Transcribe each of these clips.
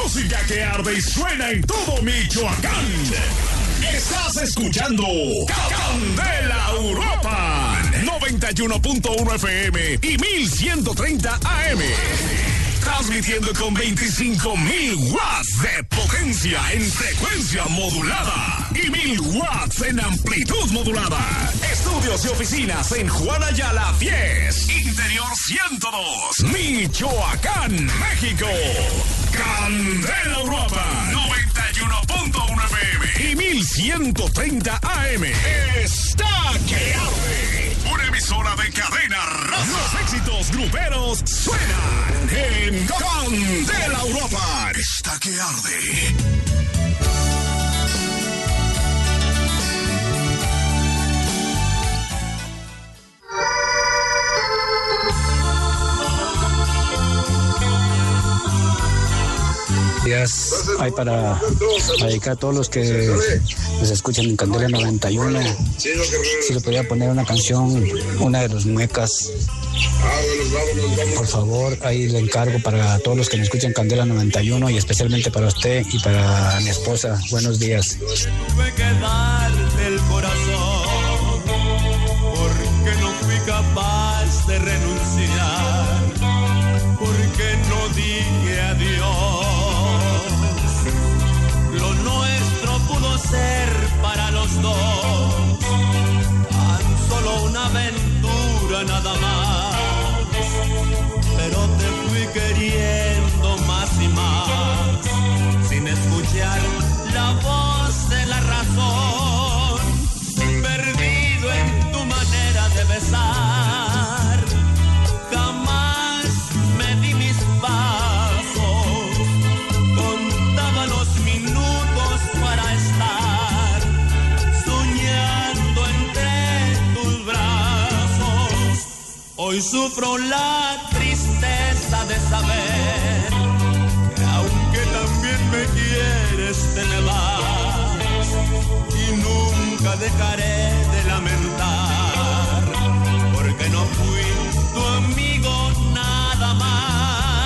música que arde y suena en todo Michoacán. Estás escuchando Candela Europa 91.1 FM y 1130 AM. Transmitiendo con 25.000 watts de potencia en frecuencia modulada y 1.000 watts en amplitud modulada. Estudios y oficinas en Juan Ayala Fies, Interior 102, Michoacán, México. Candela Europa 91.1 FM y 1130 AM. Está que arde. Una emisora de cadena raza. Los éxitos gruperos suenan en Candela Europa. Está que arde. Hay para dedicar a todos los que nos escuchan en Candela 91. Si le podía poner una canción, una de los Muecas. Por favor, ahí le encargo para todos los que me escuchan Candela 91 y especialmente para usted y para mi esposa. Buenos días. Tuve que darte el corazón porque no fui capaz de renunciar, porque no dije adiós. Lo nuestro pudo ser para los dos tan solo una aventura nada más, pero te fui queriendo más y más sin escuchar la voz de la razón, perdido en tu manera de besar. Jamás me di mis pasos, contaba los minutos para estar soñando entre tus brazos. Hoy sufro la tristeza de saber que aunque también me quieres, te me vas y nunca dejaré de lamentar, porque no fui tu amigo nada más.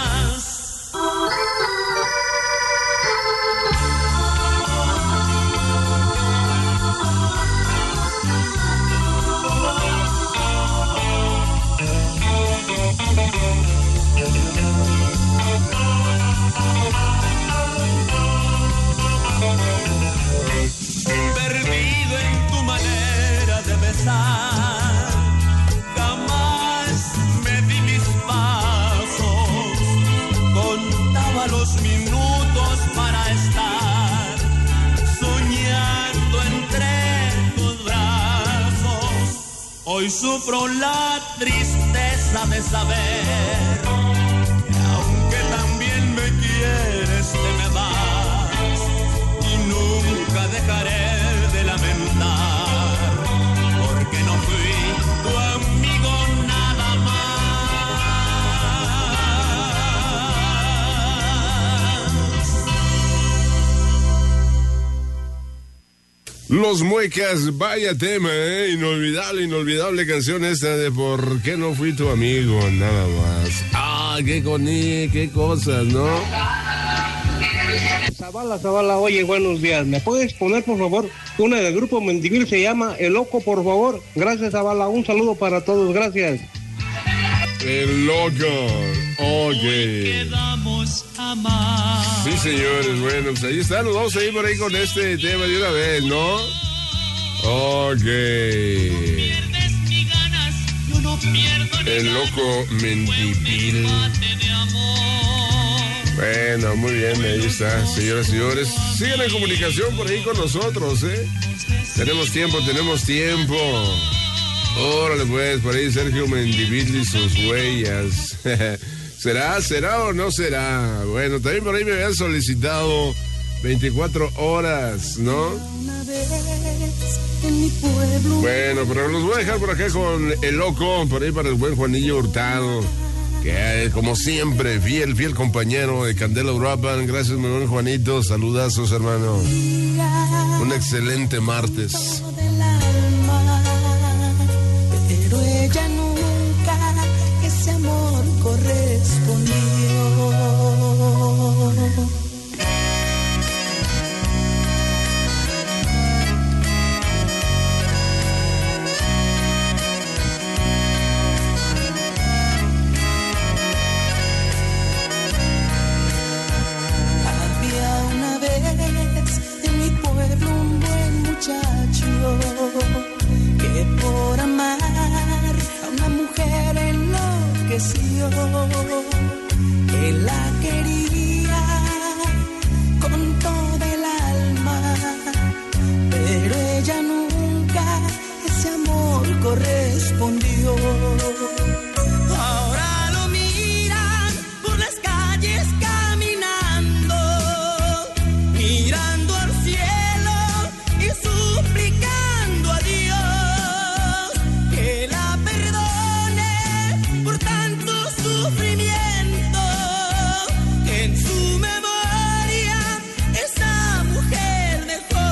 Perdido en tu manera de besar, jamás me di mis pasos, contaba los minutos para estar soñando entre tus brazos. Hoy sufro la tristeza de saber que aunque también me quieres, te me vas y nunca dejaré de lamentar, porque no fui tu amigo nada más. Los Muecas, vaya tema, inolvidable canción esta de ¿por qué no fui tu amigo? Nada más. Ah, qué cosas, ¿no? Zavala, oye, buenos días. ¿Me puedes poner, por favor, una del grupo Mendivil, se llama El Loco, por favor? Gracias, Zavala. Un saludo para todos, gracias. El Loco, ok. Sí, señores, bueno, pues ahí está, nos vamos a ir por ahí con este tema de una vez, ¿no? Ok. El Loco Mendivil. Bueno, muy bien, ahí está, señoras y señores. Sigan en comunicación por ahí con nosotros, ¿eh? Tenemos tiempo. Órale, pues, por ahí Sergio Mendivil y sus huellas. ¿Será o no será? Bueno, también por ahí me habían solicitado 24 horas, ¿no? Bueno, pero los voy a dejar por acá con El Loco, por ahí para el buen Juanillo Hurtado, que como siempre, fiel compañero de Candela Europa. Gracias, mi buen Juanito, saludazos, hermano. Un excelente martes. Pero ella nunca ese amor correspondió. respondió que la quería con toda el alma, pero ella nunca ese amor correspondió. Ahora lo miran por las calles caminando, mirando al cielo y suplicando a Dios que la perdone por tanto sufrimiento, que en su memoria esa mujer dejó.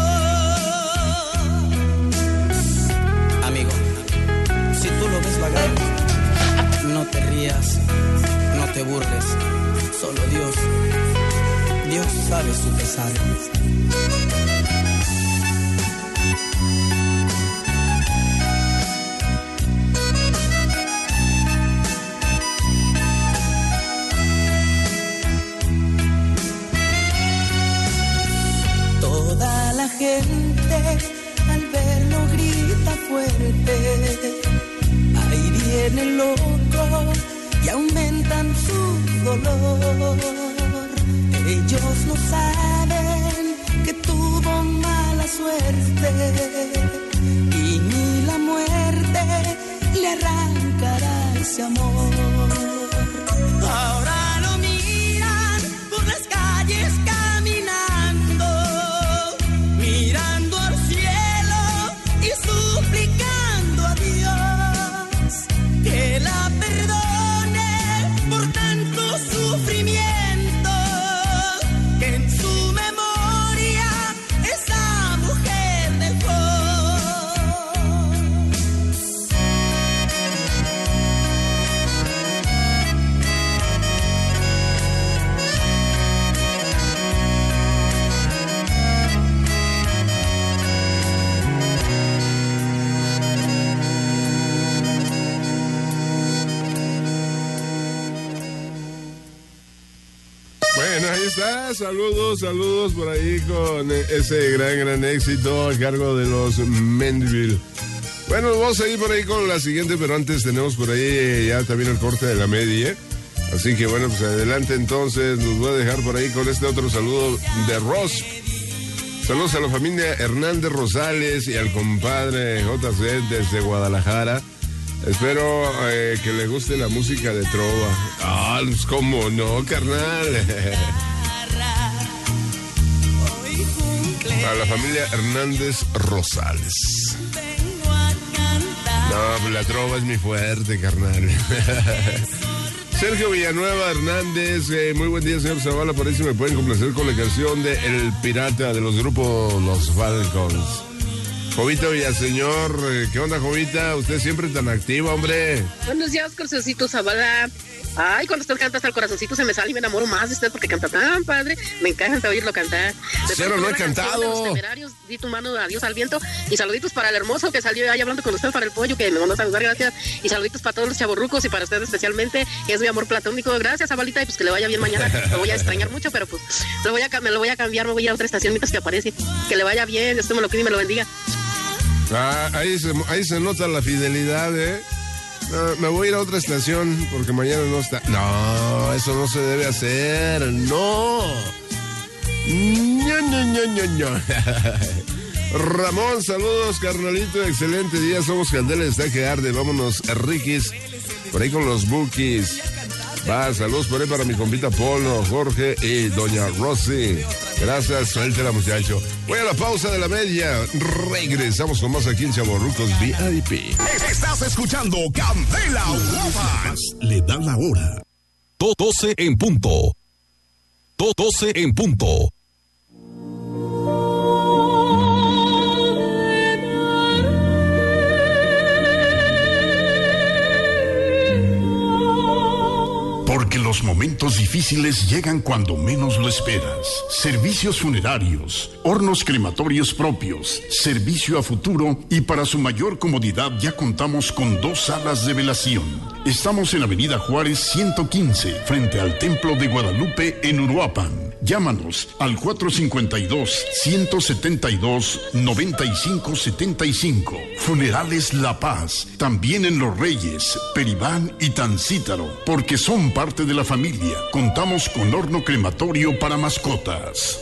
Amigo, si tú lo ves vagar, no te rías, no te burles, solo Dios sabe su pesar. Toda la gente al verlo grita fuerte, ahí viene el loco y aumentan su dolor. Ellos no saben que tuvo mala suerte y ni la muerte le arrancará ese amor. Ahora lo miran por las calles caminando, mirando al cielo y suplicando a Dios que la perdone por tanto sufrimiento, que en su memoria esa mujer dejó. Bueno, ahí está, saludos por ahí con ese gran éxito a cargo de los Mandeville. Bueno, vamos a ir por ahí con la siguiente, pero antes tenemos por ahí ya también el corte de la media. Así que bueno, pues adelante entonces, nos voy a dejar por ahí con este otro saludo de Ross. Saludos a la familia Hernández Rosales y al compadre JC desde Guadalajara. Espero que le guste la música de trova. Ah, pues cómo no, carnal. A la familia Hernández Rosales. No, pues la trova es mi fuerte, carnal. Sergio Villanueva Hernández, muy buen día, señor Zavala. Por ahí si me pueden complacer con la canción de El Pirata de los grupos Los Falcons. Jovita Villaseñor, ¿qué onda, Jovita? Usted siempre tan activa, hombre. Buenos días, Corazoncito Zavala. Ay, cuando usted canta hasta el corazoncito se me sale y me enamoro más de usted porque canta tan padre. Me encanta oírlo cantar. Cero, no he cantado. Los Temerarios, di tu mano, adiós al viento. Y saluditos para el hermoso que salió ahí hablando con usted, para el pollo que me mandó a saludar, gracias. Y saluditos para todos los chavorrucos y para usted especialmente, que es mi amor platónico. Gracias, Zabalita, y pues que le vaya bien mañana. Lo voy a extrañar mucho, pero pues me lo voy a cambiar, me voy a ir a otra estación mientras que aparece. Que le vaya bien, Dios me lo cuide y me lo bendiga. Ah, ahí se nota la fidelidad, ¿eh? No, me voy a ir a otra estación porque mañana no está. No, eso no se debe hacer. No. No. Ramón, saludos, carnalito. Excelente día. Somos Candela, está que arde. Vámonos, Riquis. Por ahí con los Bookies. Va, saludos por ahí para mi compita Polo, Jorge y doña Rosy. Gracias, suéltela, muchacho. Voy a la pausa de la media. Regresamos con más aquí en Chavorrucos VIP. Estás escuchando Candela Europa. Le dan la hora. 12 en punto. 12 en punto. Porque los momentos difíciles llegan cuando menos lo esperas. Servicios funerarios, hornos crematorios propios, servicio a futuro y para su mayor comodidad ya contamos con 2 salas de velación. Estamos en Avenida Juárez 115, frente al Templo de Guadalupe en Uruapan. Llámanos al 452-172-9575. Funerales La Paz, también en Los Reyes, Peribán y Tancítaro, porque son parte de la familia. Contamos con horno crematorio para mascotas.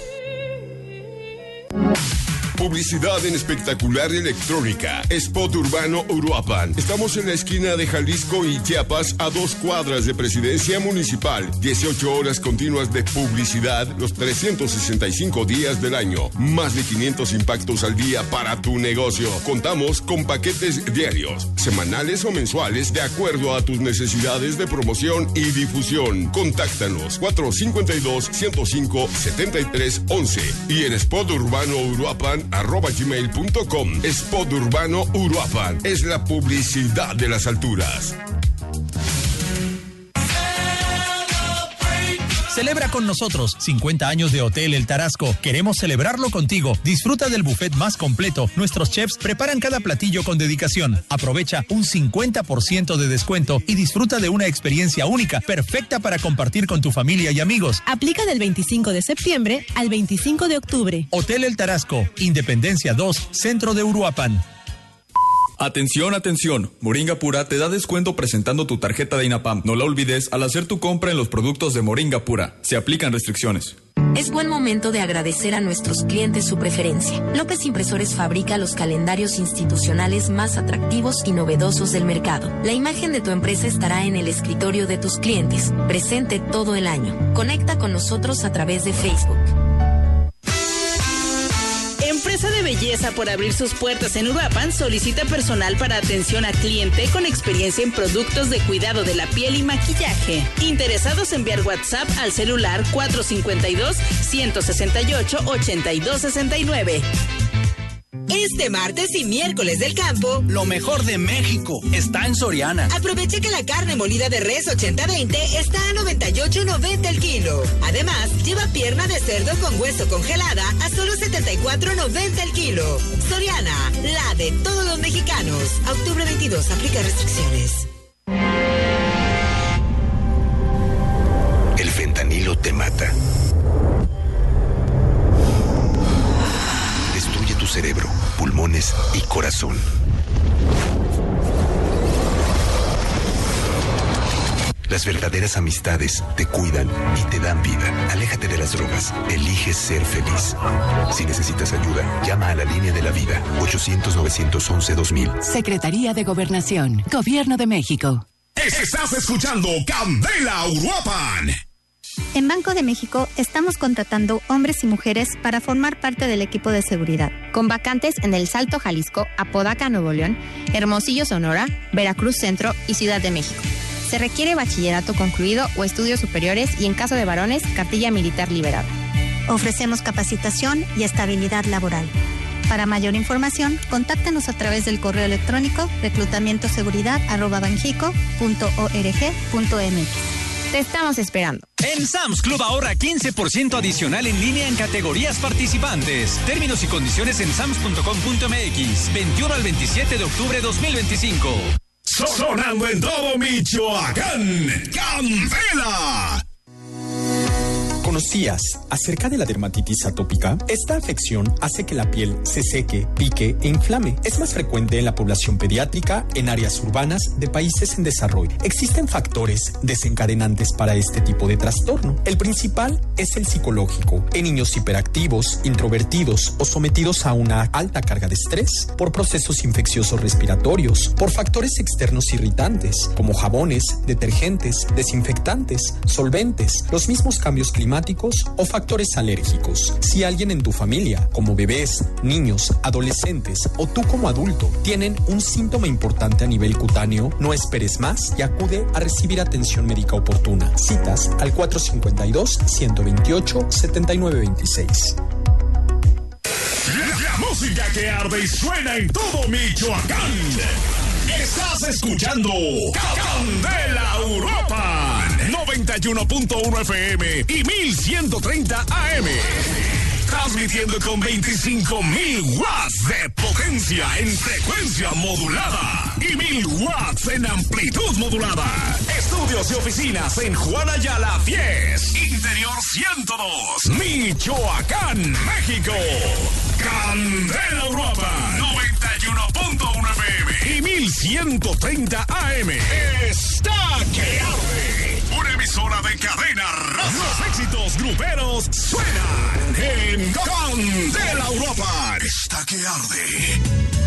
Publicidad en Espectacular Electrónica. Spot Urbano Uruapan. Estamos en la esquina de Jalisco y Chiapas, a 2 cuadras de Presidencia Municipal. 18 horas continuas de publicidad los 365 días del año. Más de 500 impactos al día para tu negocio. Contamos con paquetes diarios, semanales o mensuales, de acuerdo a tus necesidades de promoción y difusión. Contáctanos 452-105-7311 y en Spot Urbano Uruapan @gmail.com. Spot Urbano Uruapan es la publicidad de las alturas. Celebra con nosotros 50 años de Hotel El Tarasco. Queremos celebrarlo contigo. Disfruta del buffet más completo. Nuestros chefs preparan cada platillo con dedicación. Aprovecha un 50% de descuento y disfruta de una experiencia única, perfecta para compartir con tu familia y amigos. Aplica del 25 de septiembre al 25 de octubre. Hotel El Tarasco, Independencia 2, Centro de Uruapan. Atención, atención. Moringa Pura te da descuento presentando tu tarjeta de INAPAM. No la olvides al hacer tu compra en los productos de Moringa Pura. Se aplican restricciones. Es buen momento de agradecer a nuestros clientes su preferencia. López Impresores fabrica los calendarios institucionales más atractivos y novedosos del mercado. La imagen de tu empresa estará en el escritorio de tus clientes, presente todo el año. Conecta con nosotros a través de Facebook. Empresa de Belleza por abrir sus puertas en Uruapan solicita personal para atención a cliente con experiencia en productos de cuidado de la piel y maquillaje. Interesados, enviar WhatsApp al celular 452-168-8269. Este martes y miércoles del campo, lo mejor de México está en Soriana. Aproveche que la carne molida de res 80-20 está a 98.90 el kilo. Además, lleva pierna de cerdo con hueso congelada a solo 74.90 el kilo. Soriana, la de todos los mexicanos. A octubre 22, aplica restricciones. El fentanilo te mata. Destruye tu cerebro, pulmones y corazón. Las verdaderas amistades te cuidan y te dan vida. Aléjate de las drogas. Elige ser feliz. Si necesitas ayuda, llama a la línea de la vida. 800-911-2000. Secretaría de Gobernación. Gobierno de México. Estás escuchando Candela Uruapan. En Banco de México estamos contratando hombres y mujeres para formar parte del equipo de seguridad, con vacantes en El Salto, Jalisco, Apodaca, Nuevo León, Hermosillo, Sonora, Veracruz Centro y Ciudad de México. Se requiere bachillerato concluido o estudios superiores y, en caso de varones, cartilla militar liberada. Ofrecemos capacitación y estabilidad laboral. Para mayor información, contáctenos a través del correo electrónico reclutamientoseguridad@banjico.org.mx. Te estamos esperando. En Sam's Club ahorra 15% adicional en línea en categorías participantes. Términos y condiciones en sams.com.mx. 21 al 27 de octubre 2025. Sonando en todo Michoacán, Candela. ¿Conocías acerca de la dermatitis atópica? Esta afección hace que la piel se seque, pique e inflame. Es más frecuente en la población pediátrica en áreas urbanas de países en desarrollo. Existen factores desencadenantes para este tipo de trastorno. El principal es el psicológico. En niños hiperactivos, introvertidos o sometidos a una alta carga de estrés, por procesos infecciosos respiratorios, por factores externos irritantes, como jabones, detergentes, desinfectantes, solventes, los mismos cambios climáticos o factores alérgicos. Si alguien en tu familia, como bebés, niños, adolescentes o tú como adulto, tienen un síntoma importante a nivel cutáneo, no esperes más y acude a recibir atención médica oportuna. Citas al 452-128-7926. La música que arde y suena en todo Michoacán. Estás escuchando Candela Uruapan 91.1 FM y 1130 AM. transmitiendo con 25.000 watts de potencia en frecuencia modulada y 1.000 watts en amplitud modulada. Estudios y oficinas en Juan Ayala 10, Interior 102, Michoacán, México. Candela Europa 91.1 FM y 1130 AM. Está que arde. Una emisora de cadena raza. Los éxitos gruperos suenan en Candela Europa. Está que arde.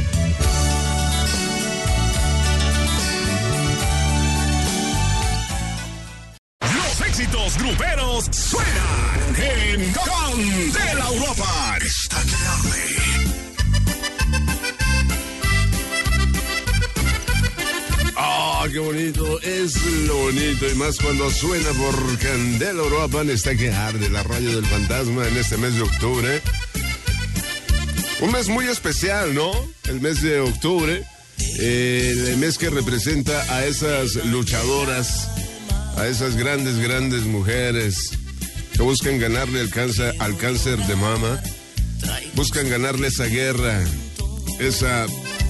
Los éxitos gruperos suenan en Candela Europa. Está que arde. Ah, qué bonito, es lo bonito, y más cuando suena por Candela Uruapan. Está que arde, la radio del fantasma en este mes de octubre. Un mes muy especial, ¿no? El mes de octubre, el mes que representa a esas luchadoras, a esas grandes mujeres que buscan ganarle al cáncer de mama, buscan ganarle esa guerra, esa...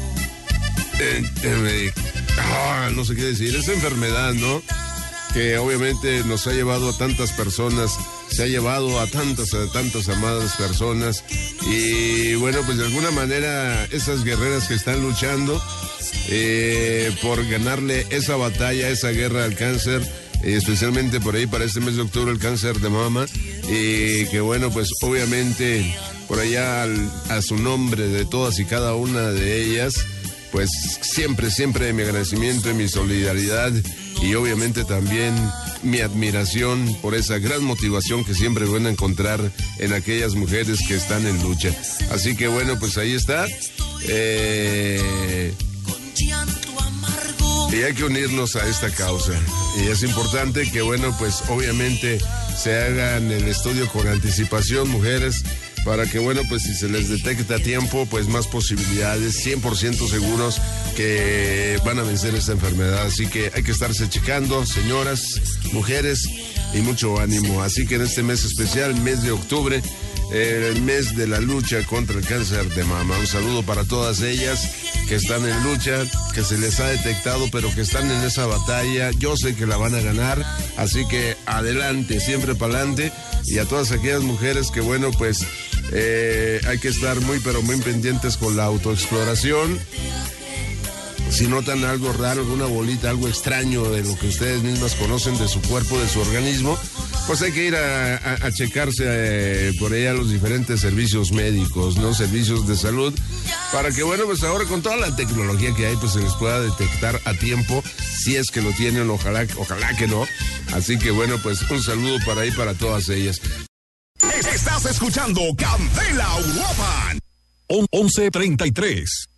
no sé qué decir, esa enfermedad, ¿no? Que obviamente nos ha llevado a tantas personas, se ha llevado a tantas amadas personas. Y bueno, pues de alguna manera esas guerreras que están luchando por ganarle esa batalla, esa guerra al cáncer, especialmente por ahí para este mes de octubre, el cáncer de mama, y que bueno, pues obviamente por allá a su nombre de todas y cada una de ellas, pues siempre mi agradecimiento y mi solidaridad, y obviamente también mi admiración por esa gran motivación que siempre van a encontrar en aquellas mujeres que están en lucha. Así que bueno, pues ahí está. Y hay que unirnos a esta causa. Y es importante que, bueno, pues obviamente se hagan el estudio con anticipación, mujeres, para que, bueno, pues si se les detecta a tiempo, pues más posibilidades, 100% seguros que van a vencer esta enfermedad. Así que hay que estarse checando, señoras, mujeres, y mucho ánimo. Así que en este mes especial, mes de octubre, el mes de la lucha contra el cáncer de mama. Un saludo para todas ellas que están en lucha, que se les ha detectado, pero que están en esa batalla. Yo sé que la van a ganar, así que adelante, siempre para adelante. Y a todas aquellas mujeres que, bueno, pues hay que estar muy pendientes con la autoexploración. Si notan algo raro, alguna bolita, algo extraño de lo que ustedes mismas conocen de su cuerpo, de su organismo, pues hay que ir a checarse por ahí a los diferentes servicios médicos, ¿no? Servicios de salud, para que, bueno, pues ahora con toda la tecnología que hay, pues se les pueda detectar a tiempo, si es que lo tienen, ojalá que no. Así que, bueno, pues un saludo para ahí, para todas ellas. Estás escuchando Candela Uruapan. 11:33.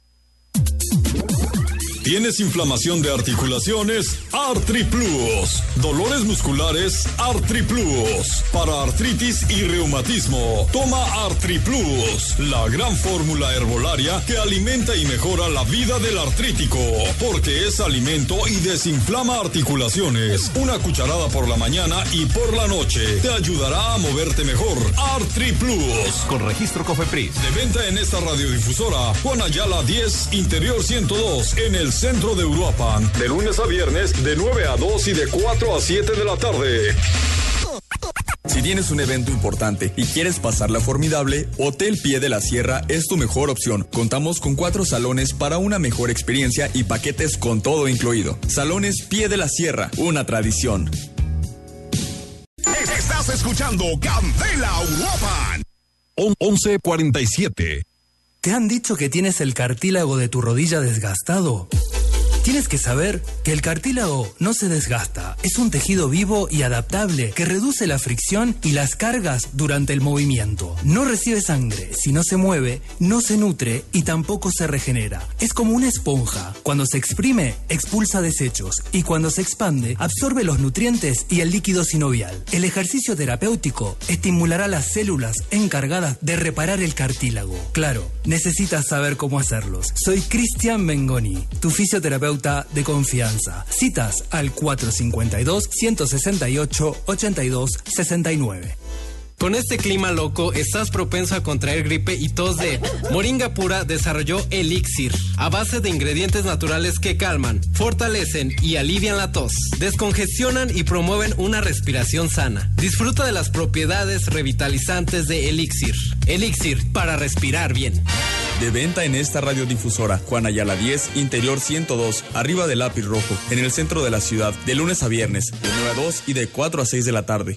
¿Tienes inflamación de articulaciones? Artriplus. ¿Dolores musculares? Artriplus. Para artritis y reumatismo, toma Artriplus, la gran fórmula herbolaria que alimenta y mejora la vida del artrítico, porque es alimento y desinflama articulaciones. Una cucharada por la mañana y por la noche te ayudará a moverte mejor. Artriplus. Con registro COFEPRIS. De venta en esta radiodifusora, Juan Ayala 10, Interior 102, en el centro de Uruapan, de lunes a viernes, de 9 a 2 y de 4 a 7 de la tarde. Si tienes un evento importante y quieres pasarla formidable, Hotel Pie de la Sierra es tu mejor opción. Contamos con 4 salones para una mejor experiencia y paquetes con todo incluido. Salones Pie de la Sierra, una tradición. Estás escuchando Candela Uruapan. 11:47. ¿Te han dicho que tienes el cartílago de tu rodilla desgastado? Tienes que saber que el cartílago no se desgasta, es un tejido vivo y adaptable que reduce la fricción y las cargas durante el movimiento. No recibe sangre, si no se mueve, no se nutre y tampoco se regenera. Es como una esponja. Cuando se exprime, expulsa desechos y cuando se expande, absorbe los nutrientes y el líquido sinovial. El ejercicio terapéutico estimulará las células encargadas de reparar el cartílago. Claro, necesitas saber cómo hacerlos. Soy Cristian Mengoni, tu fisioterapeuta de confianza. Citas al 452-168-8269. Con este clima loco, estás propenso a contraer gripe y tos de Moringa Pura desarrolló Elixir, a base de ingredientes naturales que calman, fortalecen y alivian la tos, descongestionan y promueven una respiración sana. Disfruta de las propiedades revitalizantes de Elixir. Elixir, para respirar bien. De venta en esta radiodifusora, Juan Ayala 10, Interior 102, arriba del Lápiz Rojo, en el centro de la ciudad, de lunes a viernes, de 9 a 2 y de 4 a 6 de la tarde.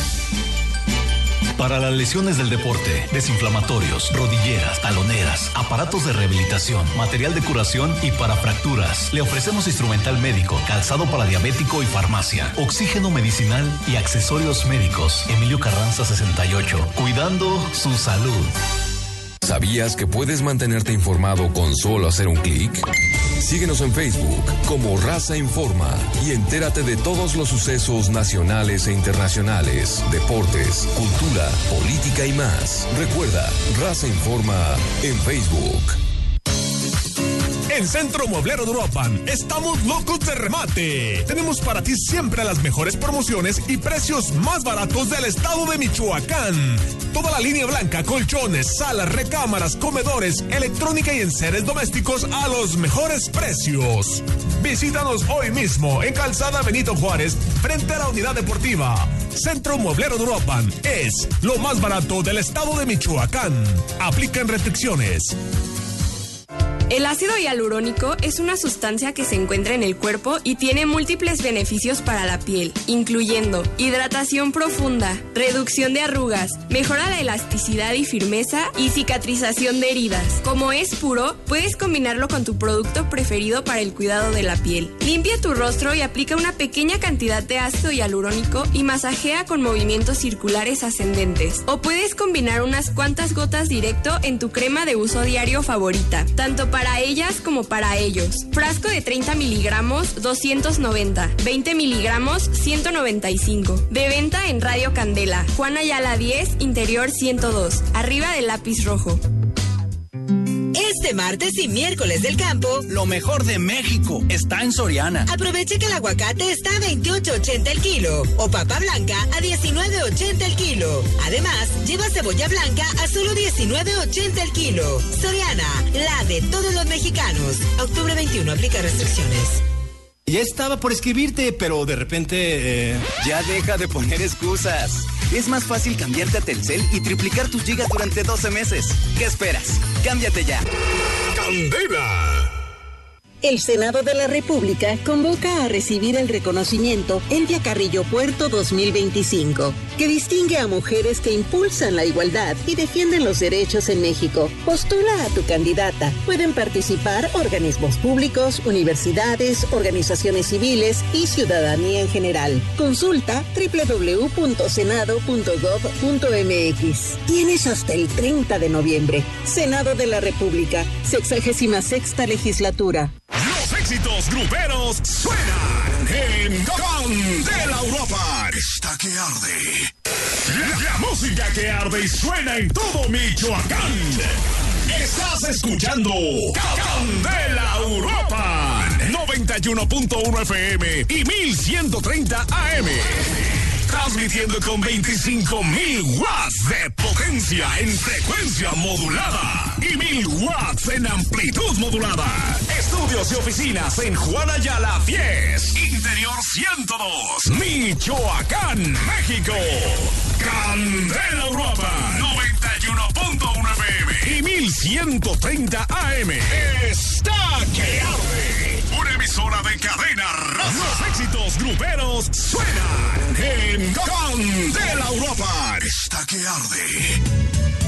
Para las lesiones del deporte, desinflamatorios, rodilleras, taloneras, aparatos de rehabilitación, material de curación y para fracturas, le ofrecemos instrumental médico, calzado para diabético y farmacia, oxígeno medicinal y accesorios médicos. Emilio Carranza 68, cuidando su salud. ¿Sabías que puedes mantenerte informado con solo hacer un clic? Síguenos en Facebook como Raza Informa y entérate de todos los sucesos nacionales e internacionales, deportes, cultura, política y más. Recuerda, Raza Informa en Facebook. En Centro Mueblero de Uruapan estamos locos de remate. Tenemos para ti siempre las mejores promociones y precios más baratos del estado de Michoacán. Toda la línea blanca, colchones, salas, recámaras, comedores, electrónica y enseres domésticos a los mejores precios. Visítanos hoy mismo en Calzada Benito Juárez, frente a la Unidad Deportiva. Centro Mueblero de Uruapan es lo más barato del estado de Michoacán. Aplican restricciones. El ácido hialurónico es una sustancia que se encuentra en el cuerpo y tiene múltiples beneficios para la piel, incluyendo hidratación profunda, reducción de arrugas, mejora la elasticidad y firmeza y cicatrización de heridas. Como es puro, puedes combinarlo con tu producto preferido para el cuidado de la piel. Limpia tu rostro y aplica una pequeña cantidad de ácido hialurónico y masajea con movimientos circulares ascendentes. O puedes combinar unas cuantas gotas directo en tu crema de uso diario favorita, tanto para ellas como para ellos. Frasco de 30 miligramos, 290. 20 miligramos, 195. De venta en Radio Candela. Juan Ayala 10, Interior 102. Arriba del Lápiz Rojo. Este martes y miércoles del campo, lo mejor de México está en Soriana. Aproveche que el aguacate está a 28.80 el kilo o papa blanca a 19.80 el kilo. Además, lleva cebolla blanca a solo 19.80 el kilo. Soriana, la de todos los mexicanos. Octubre 21, aplica restricciones. Ya estaba por escribirte, pero de repente... Ya deja de poner excusas. Es más fácil cambiarte a Telcel y triplicar tus gigas durante 12 meses. ¿Qué esperas? ¡Cámbiate ya! ¡Candela! El Senado de la República convoca a recibir el reconocimiento Elvia Carrillo Puerto 2025, que distingue a mujeres que impulsan la igualdad y defienden los derechos en México. Postula a tu candidata. Pueden participar organismos públicos, universidades, organizaciones civiles y ciudadanía en general. Consulta www.senado.gov.mx. Tienes hasta el 30 de noviembre. Senado de la República, 66ª legislatura. Los éxitos gruperos suenan en Candela Uruapan. Está que arde. La música que arde y suena en todo Michoacán. Estás escuchando Candela Uruapan 91.1 FM y 1130 AM. Transmitiendo con 25.000 watts de potencia en frecuencia modulada y 1.000 watts en amplitud modulada. Estudios y oficinas en Juan Ayala 10, Interior 102, Michoacán, México. Candela Uruapan 91.1 FM y 1130 AM. Está que arde. Una emisora de cadena raza. Los éxitos gruperos suenan en Candela Uruapan. Está que arde.